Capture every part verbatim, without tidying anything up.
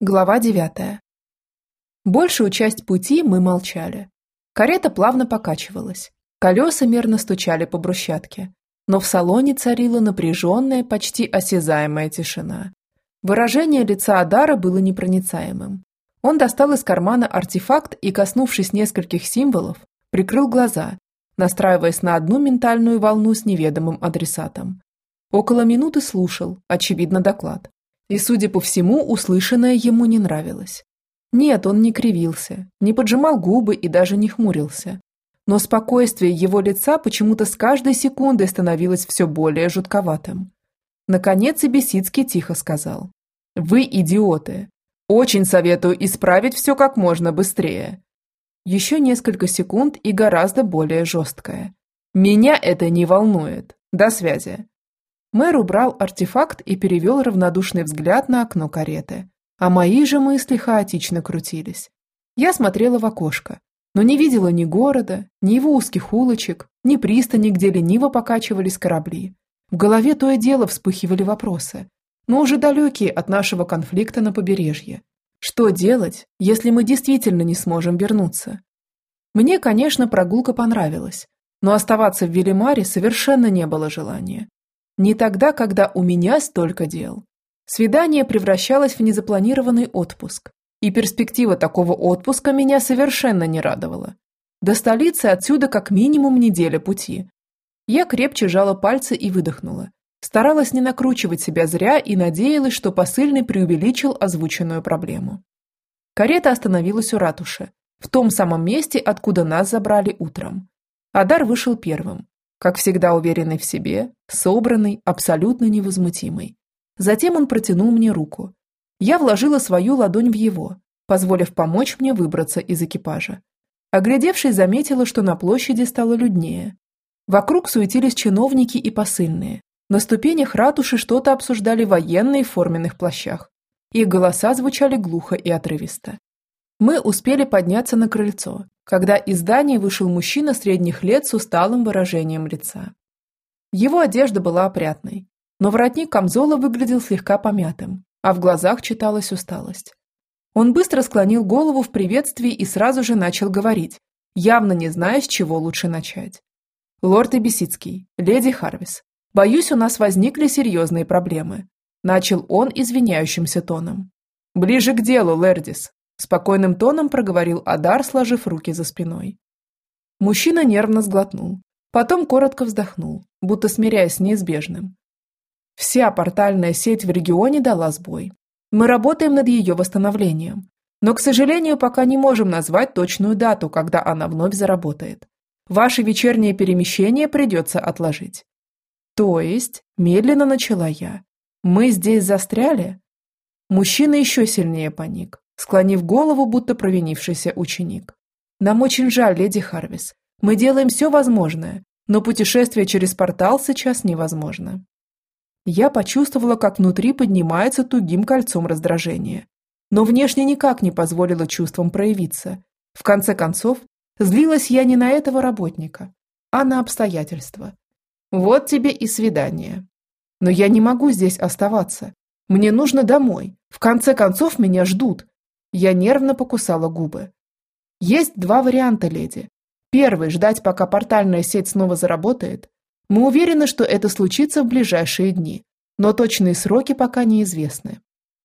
Глава девятая. Большую часть пути мы молчали. Карета плавно покачивалась, колеса мерно стучали по брусчатке, но в салоне царила напряженная, почти осязаемая тишина. Выражение лица Адара было непроницаемым. Он достал из кармана артефакт и, коснувшись нескольких символов, прикрыл глаза, настраиваясь на одну ментальную волну с неведомым адресатом. Около минуты слушал, очевидно, доклад. И, судя по всему, услышанное ему не нравилось. Нет, он не кривился, не поджимал губы и даже не хмурился. Но спокойствие его лица почему-то с каждой секундой становилось все более жутковатым. Наконец и Бесицкий тихо сказал: «Вы идиоты. Очень советую исправить все как можно быстрее». Еще несколько секунд и гораздо более жесткое: «Меня это не волнует. До связи». Мэр убрал артефакт и перевел равнодушный взгляд на окно кареты, а мои же мысли хаотично крутились. Я смотрела в окошко, но не видела ни города, ни его узких улочек, ни пристани, где лениво покачивались корабли. В голове то и дело вспыхивали вопросы, но уже далекие от нашего конфликта на побережье. Что делать, если мы действительно не сможем вернуться? Мне, конечно, прогулка понравилась, но оставаться в Велимаре совершенно не было желания. Не тогда, когда у меня столько дел. Свидание превращалось в незапланированный отпуск, и перспектива такого отпуска меня совершенно не радовала. До столицы отсюда как минимум неделя пути. Я крепче жала пальцы и выдохнула. Старалась не накручивать себя зря и надеялась, что посыльный преувеличил озвученную проблему. Карета остановилась у ратуши, в том самом месте, откуда нас забрали утром. Адар вышел первым. Как всегда уверенный в себе, собранный, абсолютно невозмутимый. Затем он протянул мне руку. Я вложила свою ладонь в его, позволив помочь мне выбраться из экипажа. Оглядевшись, заметила, что на площади стало люднее. Вокруг суетились чиновники и посыльные. На ступенях ратуши что-то обсуждали военные в форменных плащах. Их голоса звучали глухо и отрывисто. Мы успели подняться на крыльцо, когда из здания вышел мужчина средних лет с усталым выражением лица. Его одежда была опрятной, но воротник камзола выглядел слегка помятым, а в глазах читалась усталость. Он быстро склонил голову в приветствии и сразу же начал говорить, явно не зная, с чего лучше начать. «Лорд Бесицкий, леди Харвис, боюсь, у нас возникли серьезные проблемы», начал он извиняющимся тоном. «Ближе к делу, Лердис», спокойным тоном проговорил Адар, сложив руки за спиной. Мужчина нервно сглотнул, потом коротко вздохнул, будто смиряясь с неизбежным. Вся портальная сеть в регионе дала сбой. Мы работаем над ее восстановлением, но, к сожалению, пока не можем назвать точную дату, когда она вновь заработает. Ваши вечерние перемещения придется отложить. То есть, медленно начала я, мы здесь застряли? Мужчина еще сильнее паник, склонив голову, будто провинившийся ученик. «Нам очень жаль, леди Харвис. Мы делаем все возможное, но путешествие через портал сейчас невозможно». Я почувствовала, как внутри поднимается тугим кольцом раздражение, но внешне никак не позволила чувствам проявиться. В конце концов, злилась я не на этого работника, а на обстоятельства. Вот тебе и свидание. Но я не могу здесь оставаться. Мне нужно домой. В конце концов, меня ждут. Я нервно покусала губы. Есть два варианта, леди. Первый – ждать, пока портальная сеть снова заработает. Мы уверены, что это случится в ближайшие дни, но точные сроки пока неизвестны.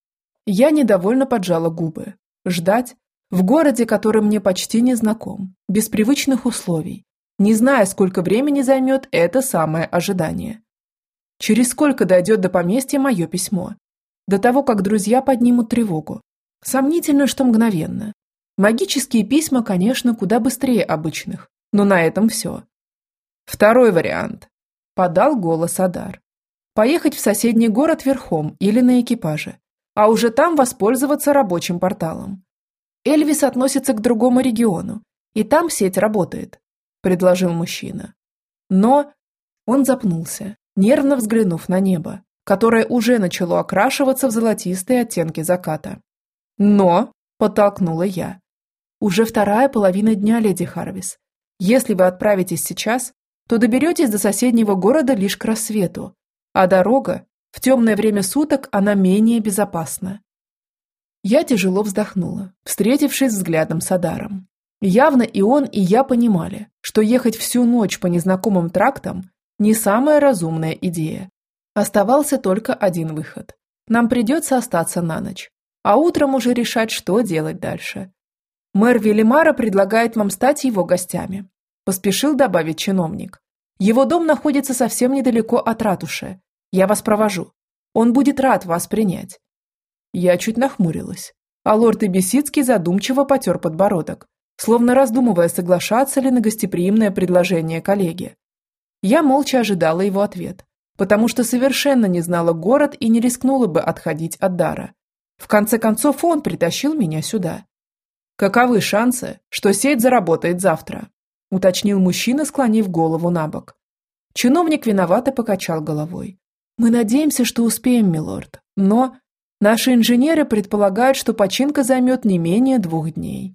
Я недовольно поджала губы. Ждать? В городе, который мне почти не знаком, без привычных условий, не зная, сколько времени займет это самое ожидание. Через сколько дойдет до поместья мое письмо? До того, как друзья поднимут тревогу. Сомнительно, что мгновенно. Магические письма, конечно, куда быстрее обычных, но на этом все. Второй вариант. Подал голос Адар. Поехать в соседний город верхом или на экипаже, а уже там воспользоваться рабочим порталом. Эльвис относится к другому региону, и там сеть работает, предложил мужчина. Но он запнулся, нервно взглянув на небо, которое уже начало окрашиваться в золотистые оттенки заката. «Но», – подтолкнула я, – «уже вторая половина дня, леди Харвис. Если вы отправитесь сейчас, то доберетесь до соседнего города лишь к рассвету, а дорога, в темное время суток, она менее безопасна». Я тяжело вздохнула, встретившись взглядом с Адаром. Явно и он, и я понимали, что ехать всю ночь по незнакомым трактам – не самая разумная идея. Оставался только один выход. Нам придется остаться на ночь, а утром уже решать, что делать дальше. Мэр Велимара предлагает вам стать его гостями, поспешил добавить чиновник. Его дом находится совсем недалеко от ратуши. Я вас провожу. Он будет рад вас принять. Я чуть нахмурилась, а лорд Эбисицкий задумчиво потер подбородок, словно раздумывая, соглашаться ли на гостеприимное предложение коллеги. Я молча ожидала его ответ, потому что совершенно не знала город и не рискнула бы отходить от дара. В конце концов, он притащил меня сюда. «Каковы шансы, что сеть заработает завтра?» – уточнил мужчина, склонив голову на бок. Чиновник виновато покачал головой. «Мы надеемся, что успеем, милорд, но наши инженеры предполагают, что починка займет не менее двух дней».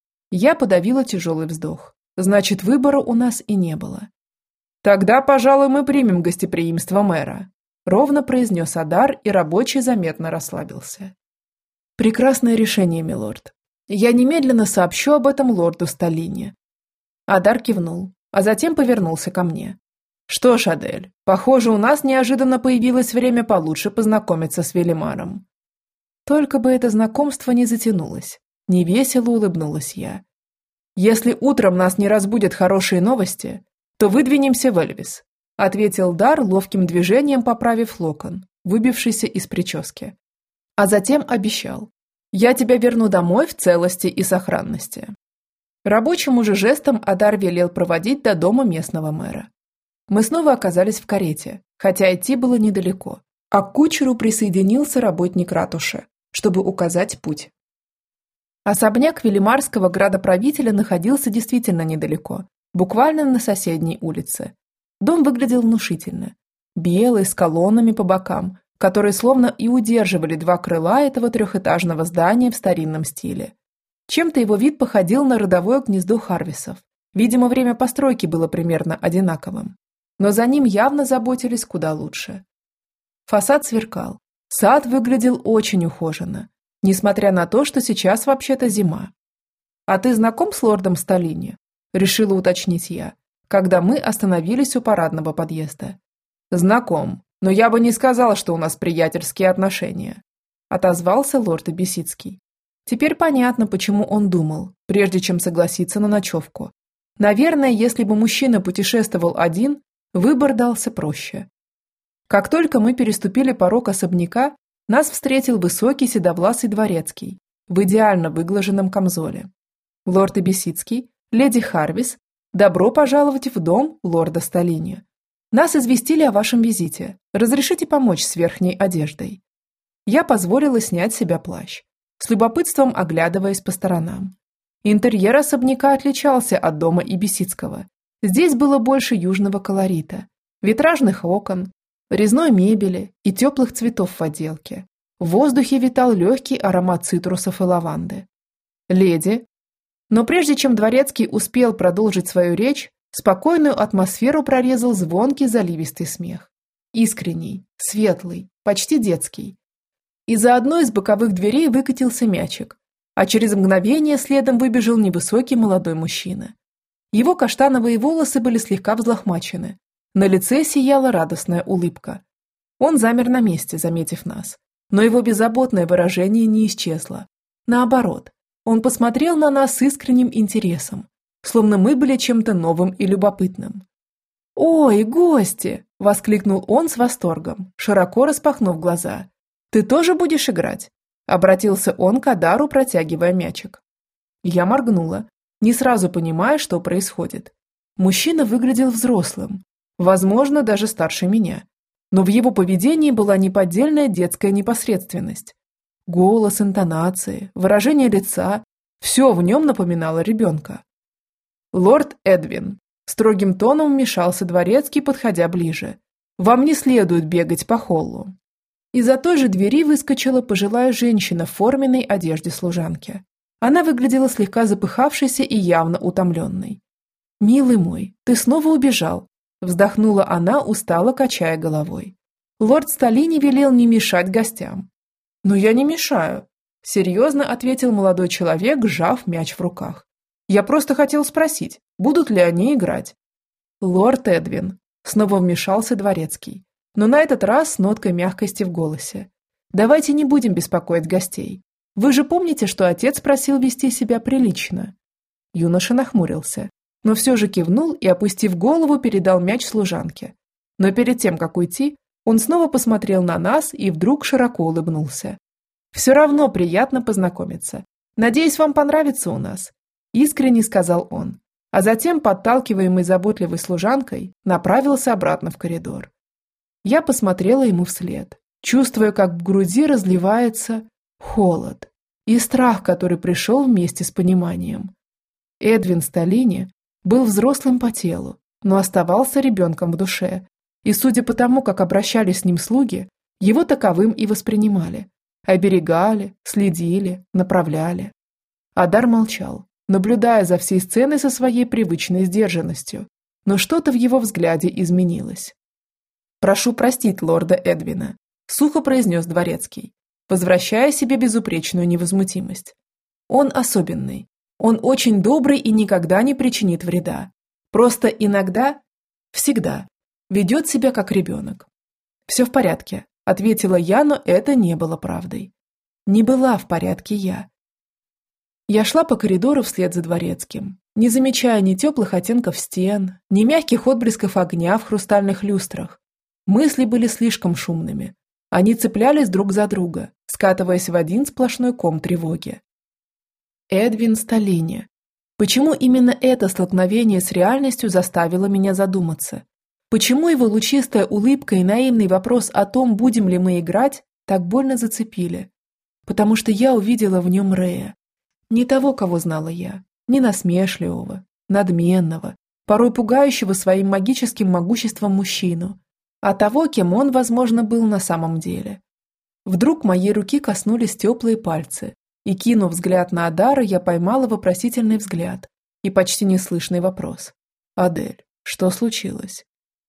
Я подавила тяжелый вздох. Значит, выбора у нас и не было. «Тогда, пожалуй, мы примем гостеприимство мэра», – ровно произнес Адар, и рабочий заметно расслабился. «Прекрасное решение, милорд. Я немедленно сообщу об этом лорду Сталине». Адар кивнул, а затем повернулся ко мне. «Что ж, Адель, похоже, у нас неожиданно появилось время получше познакомиться с Велимаром». Только бы это знакомство не затянулось. Невесело улыбнулась я. «Если утром нас не разбудят хорошие новости, то выдвинемся в Эльвис», ответил Дар, ловким движением поправив локон, выбившийся из прически. А затем обещал: «Я тебя верну домой в целости и сохранности». Рабочему же жестом Адар велел проводить до дома местного мэра. Мы снова оказались в карете, хотя идти было недалеко, а к кучеру присоединился работник ратуши, чтобы указать путь. Особняк велимарского градоправителя находился действительно недалеко, буквально на соседней улице. Дом выглядел внушительно. Белый, с колоннами по бокам, которые словно и удерживали два крыла этого трехэтажного здания в старинном стиле. Чем-то его вид походил на родовое гнездо Харвисов. Видимо, время постройки было примерно одинаковым. Но за ним явно заботились куда лучше. Фасад сверкал. Сад выглядел очень ухоженно, несмотря на то, что сейчас вообще-то зима. «А ты знаком с лордом Сталини?» – решила уточнить я, когда мы остановились у парадного подъезда. «Знаком, но я бы не сказал, что у нас приятельские отношения», – отозвался лорд Эбисицкий. Теперь понятно, почему он думал, прежде чем согласиться на ночевку. Наверное, если бы мужчина путешествовал один, выбор дался проще. Как только мы переступили порог особняка, нас встретил высокий седовласый дворецкий в идеально выглаженном камзоле. «Лорд Эбисицкий, леди Харвис, добро пожаловать в дом лорда Сталини. Нас известили о вашем визите. Разрешите помочь с верхней одеждой?» Я позволила снять с себя плащ, с любопытством оглядываясь по сторонам. Интерьер особняка отличался от дома Эбисицкого. Здесь было больше южного колорита, витражных окон, резной мебели и теплых цветов в отделке. В воздухе витал легкий аромат цитрусов и лаванды. «Леди». Но прежде чем дворецкий успел продолжить свою речь, спокойную атмосферу прорезал звонкий заливистый смех. Искренний, светлый, почти детский. Из-за одной из боковых дверей выкатился мячик, а через мгновение следом выбежал невысокий молодой мужчина. Его каштановые волосы были слегка взлохмачены. На лице сияла радостная улыбка. Он замер на месте, заметив нас, но его беззаботное выражение не исчезло. Наоборот, он посмотрел на нас с искренним интересом, словно мы были чем-то новым и любопытным. «Ой, гости!» – воскликнул он с восторгом, широко распахнув глаза. «Ты тоже будешь играть?» – обратился он к Адару, протягивая мячик. Я моргнула, не сразу понимая, что происходит. Мужчина выглядел взрослым, возможно, даже старше меня, но в его поведении была неподдельная детская непосредственность. Голос, интонации, выражение лица – все в нем напоминало ребенка. «Лорд Эдвин», – строгим тоном вмешался дворецкий, подходя ближе, – «вам не следует бегать по холлу». Из-за той же двери выскочила пожилая женщина в форменной одежде служанки. Она выглядела слегка запыхавшейся и явно утомленной. «Милый мой, ты снова убежал», – вздохнула она, устало качая головой. «Лорд Сталини велел не мешать гостям». «Но я не мешаю», – серьезно ответил молодой человек, сжав мяч в руках. «Я просто хотел спросить, будут ли они играть?» «Лорд Эдвин», – снова вмешался дворецкий, но на этот раз с ноткой мягкости в голосе. «Давайте не будем беспокоить гостей. Вы же помните, что отец просил вести себя прилично?» Юноша нахмурился, но все же кивнул и, опустив голову, передал мяч служанке. Но перед тем, как уйти, он снова посмотрел на нас и вдруг широко улыбнулся. «Все равно приятно познакомиться. Надеюсь, вам понравится у нас», – искренне сказал он, а затем, подталкиваемый заботливой служанкой, направился обратно в коридор. Я посмотрела ему вслед, чувствуя, как в груди разливается холод и страх, который пришел вместе с пониманием. Эдвин Сталини был взрослым по телу, но оставался ребенком в душе, и, судя по тому, как обращались с ним слуги, его таковым и воспринимали, оберегали, следили, направляли. Адар молчал, наблюдая за всей сценой со своей привычной сдержанностью, но что-то в его взгляде изменилось. «Прошу простить лорда Эдвина», – сухо произнес дворецкий, возвращая себе безупречную невозмутимость. «Он особенный. Он очень добрый и никогда не причинит вреда. Просто иногда, всегда, ведет себя как ребенок». «Все в порядке», – ответила я, но это не было правдой. Не была в порядке я. Я шла по коридору вслед за дворецким, не замечая ни теплых оттенков стен, ни мягких отблесков огня в хрустальных люстрах. Мысли были слишком шумными. Они цеплялись друг за друга, скатываясь в один сплошной ком тревоги. Эдвин Сталини. Почему именно это столкновение с реальностью заставило меня задуматься? Почему его лучистая улыбка и наивный вопрос о том, будем ли мы играть, так больно зацепили? Потому что я увидела в нем Рея. Не того, кого знала я, не насмешливого, надменного, порой пугающего своим магическим могуществом мужчину, а того, кем он, возможно, был на самом деле. Вдруг моей руки коснулись теплые пальцы, и, кинув взгляд на Адара, я поймала вопросительный взгляд и почти неслышный вопрос. «Адель, что случилось?»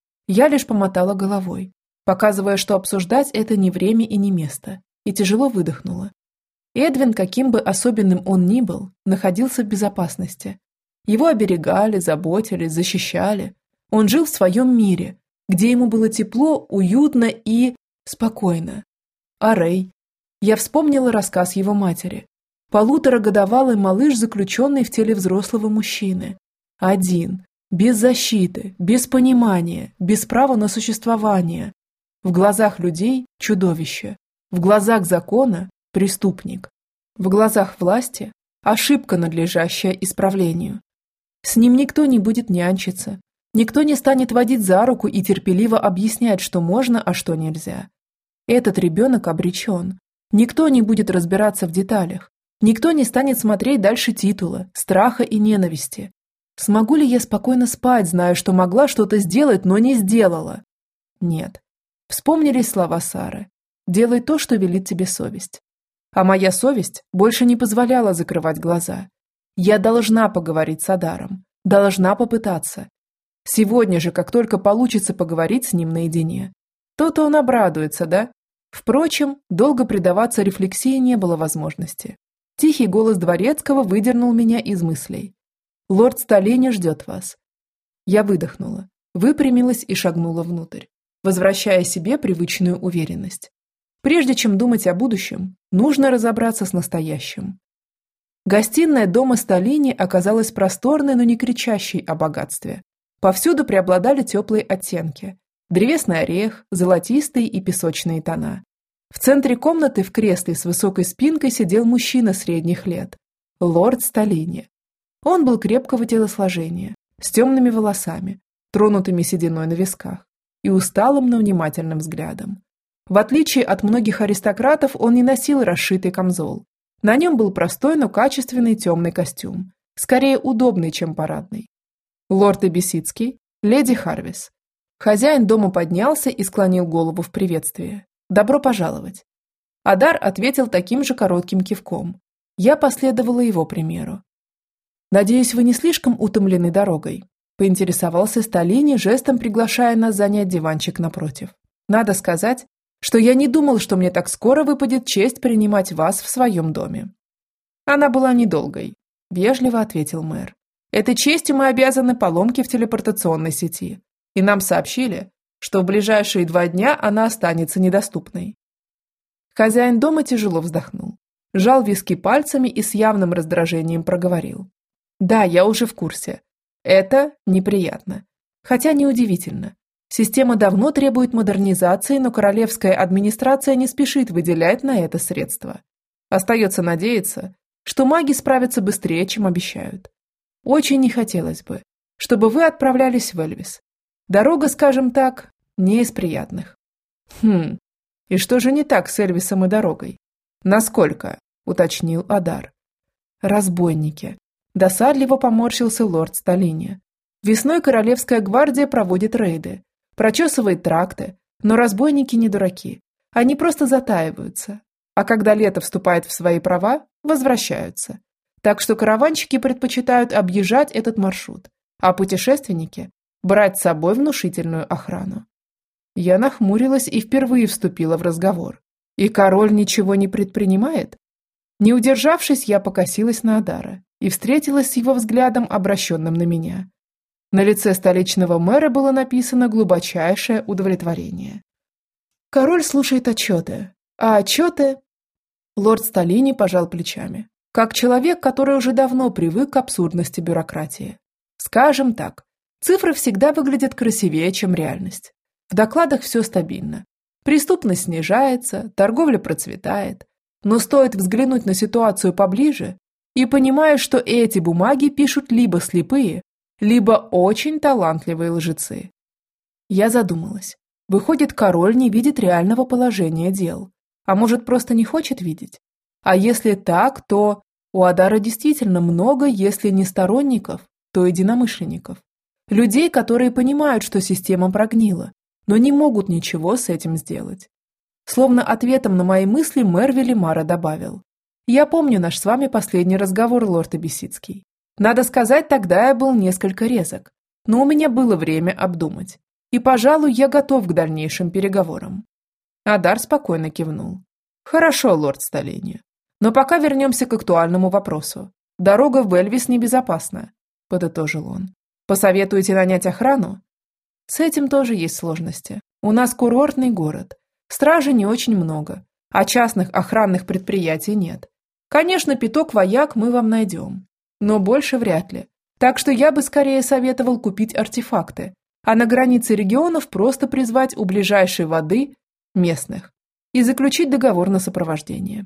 Я лишь помотала головой, показывая, что обсуждать это не время и не место, и тяжело выдохнула. Эдвин, каким бы особенным он ни был, находился в безопасности. Его оберегали, заботились, защищали. Он жил в своем мире, где ему было тепло, уютно и спокойно. А Рэй? Я вспомнила рассказ его матери. Полуторагодовалый малыш, заключенный в теле взрослого мужчины. Один, без защиты, без понимания, без права на существование. В глазах людей – чудовище. В глазах закона – преступник. В глазах власти – ошибка, надлежащая исправлению. С ним никто не будет нянчиться. Никто не станет водить за руку и терпеливо объяснять, что можно, а что нельзя. Этот ребенок обречен. Никто не будет разбираться в деталях. Никто не станет смотреть дальше титула, страха и ненависти. Смогу ли я спокойно спать, зная, что могла что-то сделать, но не сделала? Нет. Вспомнились слова Сары. «Делай то, что велит тебе совесть». А моя совесть больше не позволяла закрывать глаза. Я должна поговорить с Адаром. Должна попытаться. Сегодня же, как только получится поговорить с ним наедине. То-то он обрадуется, да? Впрочем, долго предаваться рефлексии не было возможности. Тихий голос дворецкого выдернул меня из мыслей. «Лорд Сталини ждет вас». Я выдохнула, выпрямилась и шагнула внутрь, возвращая себе привычную уверенность. Прежде чем думать о будущем, нужно разобраться с настоящим. Гостиная дома Сталини оказалась просторной, но не кричащей о богатстве. Повсюду преобладали теплые оттенки. Древесный орех, золотистые и песочные тона. В центре комнаты в кресле с высокой спинкой сидел мужчина средних лет. Лорд Сталини. Он был крепкого телосложения, с темными волосами, тронутыми сединой на висках, и усталым, но внимательным взглядом. В отличие от многих аристократов, он не носил расшитый камзол. На нем был простой, но качественный темный костюм, скорее удобный, чем парадный. Лорд Эбисицкий, леди Харвис. Хозяин дома поднялся и склонил голову в приветствие. «Добро пожаловать». Адар ответил таким же коротким кивком. Я последовала его примеру. «Надеюсь, вы не слишком утомлены дорогой?» – поинтересовался Сталини, жестом приглашая нас занять диванчик напротив. Надо сказать, что я не думал, что мне так скоро выпадет честь принимать вас в своем доме». «Она была недолгой», – вежливо ответил мэр. «Этой честью мы обязаны поломке в телепортационной сети, и нам сообщили, что в ближайшие два дня она останется недоступной». Хозяин дома тяжело вздохнул, сжал виски пальцами и с явным раздражением проговорил. «Да, я уже в курсе. Это неприятно. Хотя неудивительно. Система давно требует модернизации, но королевская администрация не спешит выделять на это средства. Остается надеяться, что маги справятся быстрее, чем обещают. Очень не хотелось бы, чтобы вы отправлялись в Эльвис. Дорога, скажем так, не из приятных». «Хм, и что же не так с Эльвисом и дорогой?» «Насколько?» – уточнил Адар. «Разбойники». Досадливо поморщился лорд Сталини. «Весной Королевская гвардия проводит рейды, прочесывает тракты, но разбойники не дураки. Они просто затаиваются, а когда лето вступает в свои права, возвращаются. Так что караванщики предпочитают объезжать этот маршрут, а путешественники – брать с собой внушительную охрану». Я нахмурилась и впервые вступила в разговор. «И король ничего не предпринимает?» Не удержавшись, я покосилась на Адара и встретилась с его взглядом, обращенным на меня. На лице столичного мэра было написано глубочайшее удовлетворение. «Король слушает отчеты, а отчеты...» Лорд Сталини пожал плечами, как человек, который уже давно привык к абсурдности бюрократии. «Скажем так, цифры всегда выглядят красивее, чем реальность. В докладах все стабильно. Преступность снижается, торговля процветает. Но стоит взглянуть на ситуацию поближе и понимаешь, что эти бумаги пишут либо слепые, либо очень талантливые лжецы». Я задумалась. Выходит, король не видит реального положения дел. А может, просто не хочет видеть? А если так, то у Адара действительно много, если не сторонников, то единомышленников. Людей, которые понимают, что система прогнила, но не могут ничего с этим сделать. Словно ответом на мои мысли мэр Велимара добавил. «Я помню наш с вами последний разговор, лорд Абиссидский. Надо сказать, тогда я был несколько резок, но у меня было время обдумать. И, пожалуй, я готов к дальнейшим переговорам». Адар спокойно кивнул. «Хорошо, лорд Сталини. Но пока вернемся к актуальному вопросу. Дорога в Эльвис небезопасна», – подытожил он. «Посоветуете нанять охрану?» «С этим тоже есть сложности. У нас курортный город. Стражи не очень много, а частных охранных предприятий нет. Конечно, пяток вояк мы вам найдем, но больше вряд ли. Так что я бы скорее советовал купить артефакты, а на границе регионов просто призвать у ближайшей воды местных и заключить договор на сопровождение».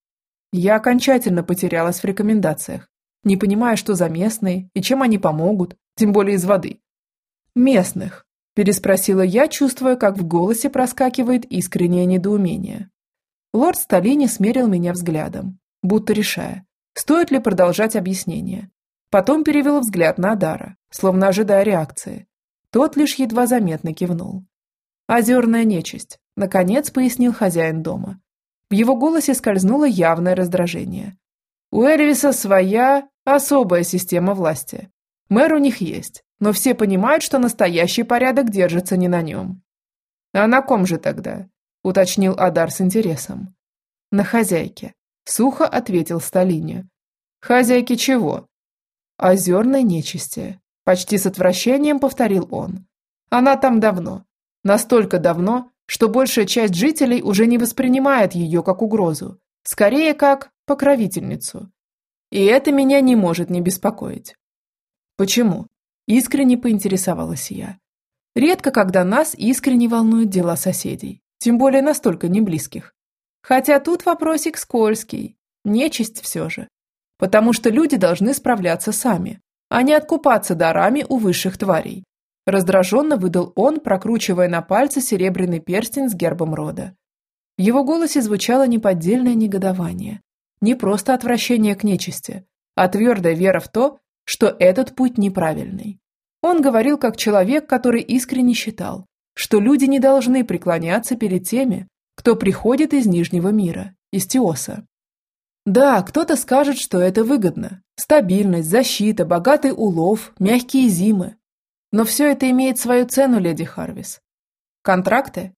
Я окончательно потерялась в рекомендациях, не понимая, что за местные и чем они помогут, тем более из воды. «Местных», – переспросила я, чувствуя, как в голосе проскакивает искреннее недоумение. Лорд Сталини смерил меня взглядом, будто решая, стоит ли продолжать объяснение. Потом перевел взгляд на Адара, словно ожидая реакции. Тот лишь едва заметно кивнул. «Озерная нечисть», – наконец пояснил хозяин дома. В его голосе скользнуло явное раздражение. «У Эльвиса своя особая система власти. Мэр у них есть, но все понимают, что настоящий порядок держится не на нем». «А на ком же тогда?» – уточнил Адар с интересом. «На хозяйке», – сухо ответил Сталини. «Хозяйке чего?» «Озерной нечисти», – почти с отвращением повторил он. «Она там давно. Настолько давно, что большая часть жителей уже не воспринимает ее как угрозу, скорее как покровительницу. И это меня не может не беспокоить». «Почему?» – искренне поинтересовалась я. Редко, когда нас искренне волнуют дела соседей, тем более настолько неблизких. Хотя тут вопросик скользкий, нечисть все же. Потому что люди должны справляться сами, а не откупаться дарами у высших тварей. Раздраженно выдал он, прокручивая на пальце серебряный перстень с гербом рода. В его голосе звучало неподдельное негодование. Не просто отвращение к нечисти, а твердая вера в то, что этот путь неправильный. Он говорил как человек, который искренне считал, что люди не должны преклоняться перед теми, кто приходит из Нижнего мира, из Теоса. Да, кто-то скажет, что это выгодно. Стабильность, защита, богатый улов, мягкие зимы. Но все это имеет свою цену, леди Харвис. Контракты?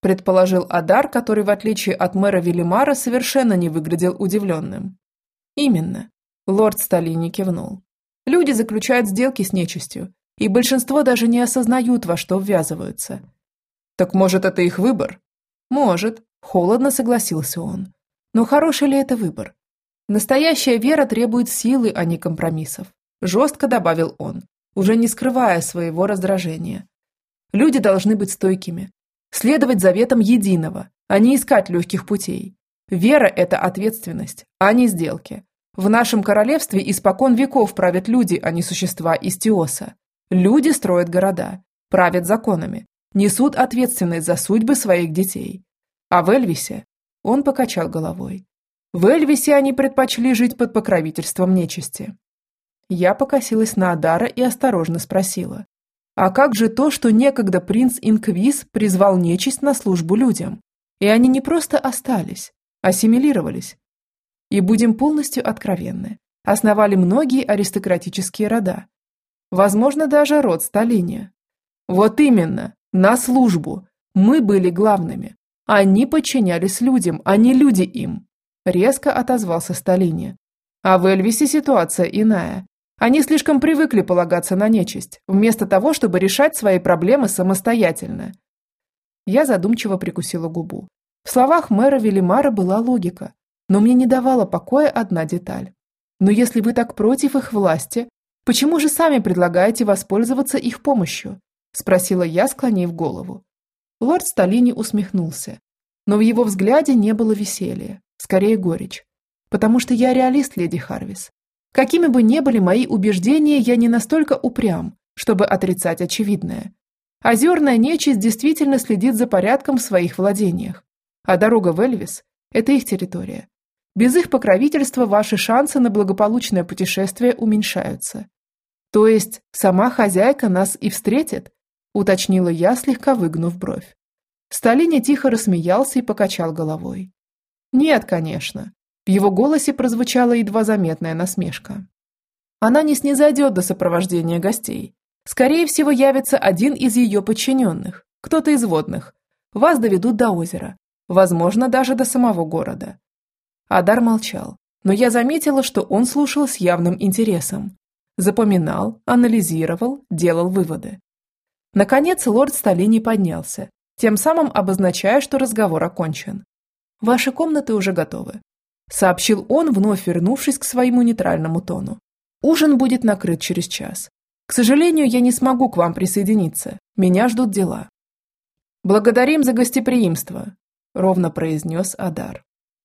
предположил Адар, который, в отличие от мэра Велимара, совершенно не выглядел удивленным. Именно. Лорд Сталини кивнул. Люди заключают сделки с нечистью, и большинство даже не осознают, во что ввязываются. Так может, это их выбор? Может, холодно согласился он. Но хороший ли это выбор? Настоящая вера требует силы, а не компромиссов. Жестко добавил он, уже не скрывая своего раздражения. Люди должны быть стойкими, следовать заветам единого, а не искать легких путей. Вера – это ответственность, а не сделки. В нашем королевстве испокон веков правят люди, а не существа из Теоса. Люди строят города, правят законами, несут ответственность за судьбы своих детей. А в Эльвисе он покачал головой. В Эльвисе они предпочли жить под покровительством нечисти. Я покосилась на Адара и осторожно спросила. А как же то, что некогда принц Инквиз призвал нечисть на службу людям? И они не просто остались, ассимилировались. И будем полностью откровенны, основали многие аристократические рода. Возможно, даже род Сталини. Вот именно, на службу. Мы были главными. Они подчинялись людям, а не люди им. Резко отозвался Сталини. А в Эльвисе ситуация иная. Они слишком привыкли полагаться на нечисть, вместо того, чтобы решать свои проблемы самостоятельно. Я задумчиво прикусила губу. В словах мэра Велимара была логика, но мне не давала покоя одна деталь. Но если вы так против их власти, почему же сами предлагаете воспользоваться их помощью? Спросила я, склонив голову. Лорд Сталини усмехнулся, но в его взгляде не было веселья, скорее горечь. Потому что я реалист, леди Харвис. Какими бы ни были мои убеждения, я не настолько упрям, чтобы отрицать очевидное. Озерная нечисть действительно следит за порядком в своих владениях, а дорога в Эльвис – это их территория. Без их покровительства ваши шансы на благополучное путешествие уменьшаются. То есть сама хозяйка нас и встретит? Уточнила я, слегка выгнув бровь. Сталини тихо рассмеялся и покачал головой. Нет, конечно. В его голосе прозвучала едва заметная насмешка. Она не снизойдет до сопровождения гостей. Скорее всего, явится один из ее подчиненных, кто-то из водных. Вас доведут до озера, возможно, даже до самого города. Адар молчал, но я заметила, что он слушал с явным интересом. Запоминал, анализировал, делал выводы. Наконец, лорд Сталини поднялся, тем самым обозначая, что разговор окончен. Ваши комнаты уже готовы. Сообщил он, вновь вернувшись к своему нейтральному тону. Ужин будет накрыт через час. К сожалению, я не смогу к вам присоединиться. Меня ждут дела. Благодарим за гостеприимство, ровно произнес Адар.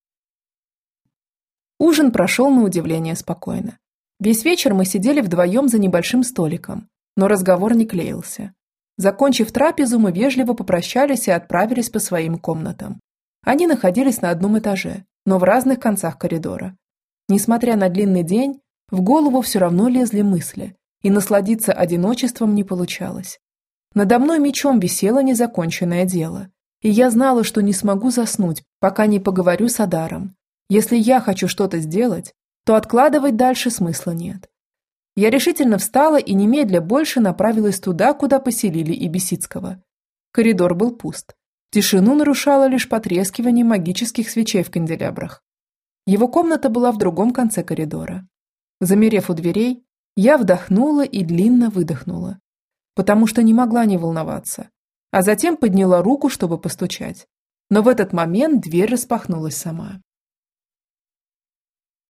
Ужин прошел на удивление спокойно. Весь вечер мы сидели вдвоем за небольшим столиком, но разговор не клеился. Закончив трапезу, мы вежливо попрощались и отправились по своим комнатам. Они находились на одном этаже, но в разных концах коридора. Несмотря на длинный день, в голову все равно лезли мысли, и насладиться одиночеством не получалось. Надо мной мечом висело незаконченное дело, и я знала, что не смогу заснуть, пока не поговорю с Адаром. Если я хочу что-то сделать, то откладывать дальше смысла нет. Я решительно встала и немедля больше направилась туда, куда поселили и Бесицкого. Коридор был пуст. Тишину нарушало лишь потрескивание магических свечей в канделябрах. Его комната была в другом конце коридора. Замерев у дверей, я вдохнула и длинно выдохнула, потому что не могла не волноваться, а затем подняла руку, чтобы постучать. Но в этот момент дверь распахнулась сама.